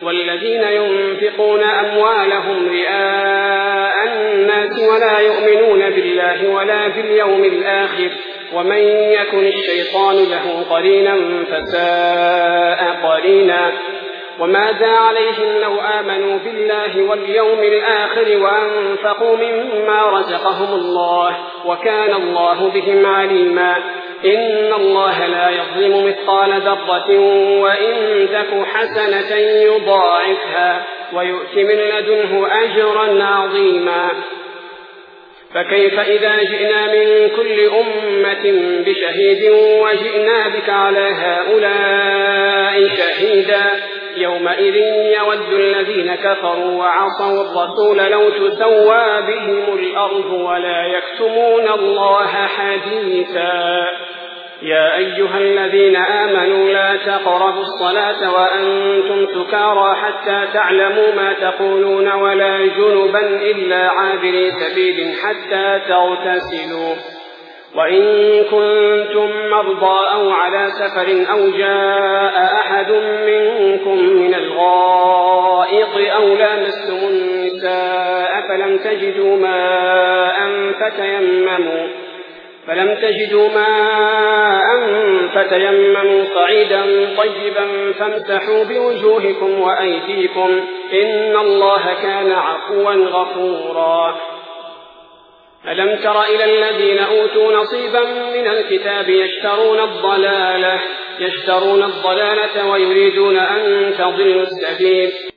والذين ينفقون أموالهم رئاء الناس ولا يؤمنون بالله ولا باليوم الآخر ومن يكن الشيطان له قرينا فساء قرينا وماذا عليهم لو آمنوا بالله واليوم الآخر وأنفقوا مما رزقهم الله وكان الله بهم عليما إن الله لا يظلم مثقال ذرة وإن تك حسنة يضاعفها ويؤت من لدنه أجرا عظيما فكيف إذا جئنا من كل أمة بشهيد وجئنا بك على هؤلاء شهيدا يومئذ يود الذين كفروا وعصوا الرسول لو تسوى بهم الأرض ولا يكتمون الله حديثا يا أيها الذين آمنوا لا تقربوا الصلاة وأنتم سكارى حتى تعلموا ما تقولون ولا جنبا إلا عابري سبيل حتى تغتسلوا وإن كنتم مرضى أو على سفر أو جاء أحد منكم من الغائط أو لامستم النساء فلم تجدوا ماء فتيمموا صعيدا طيبا فامسحوا بوجوهكم وأيديكم إن الله كان عفوا غفورا ألم تر إلى الذين أوتوا نصيبا من الكتاب يشترون الضلالة ويريدون أن تضلوا السبيل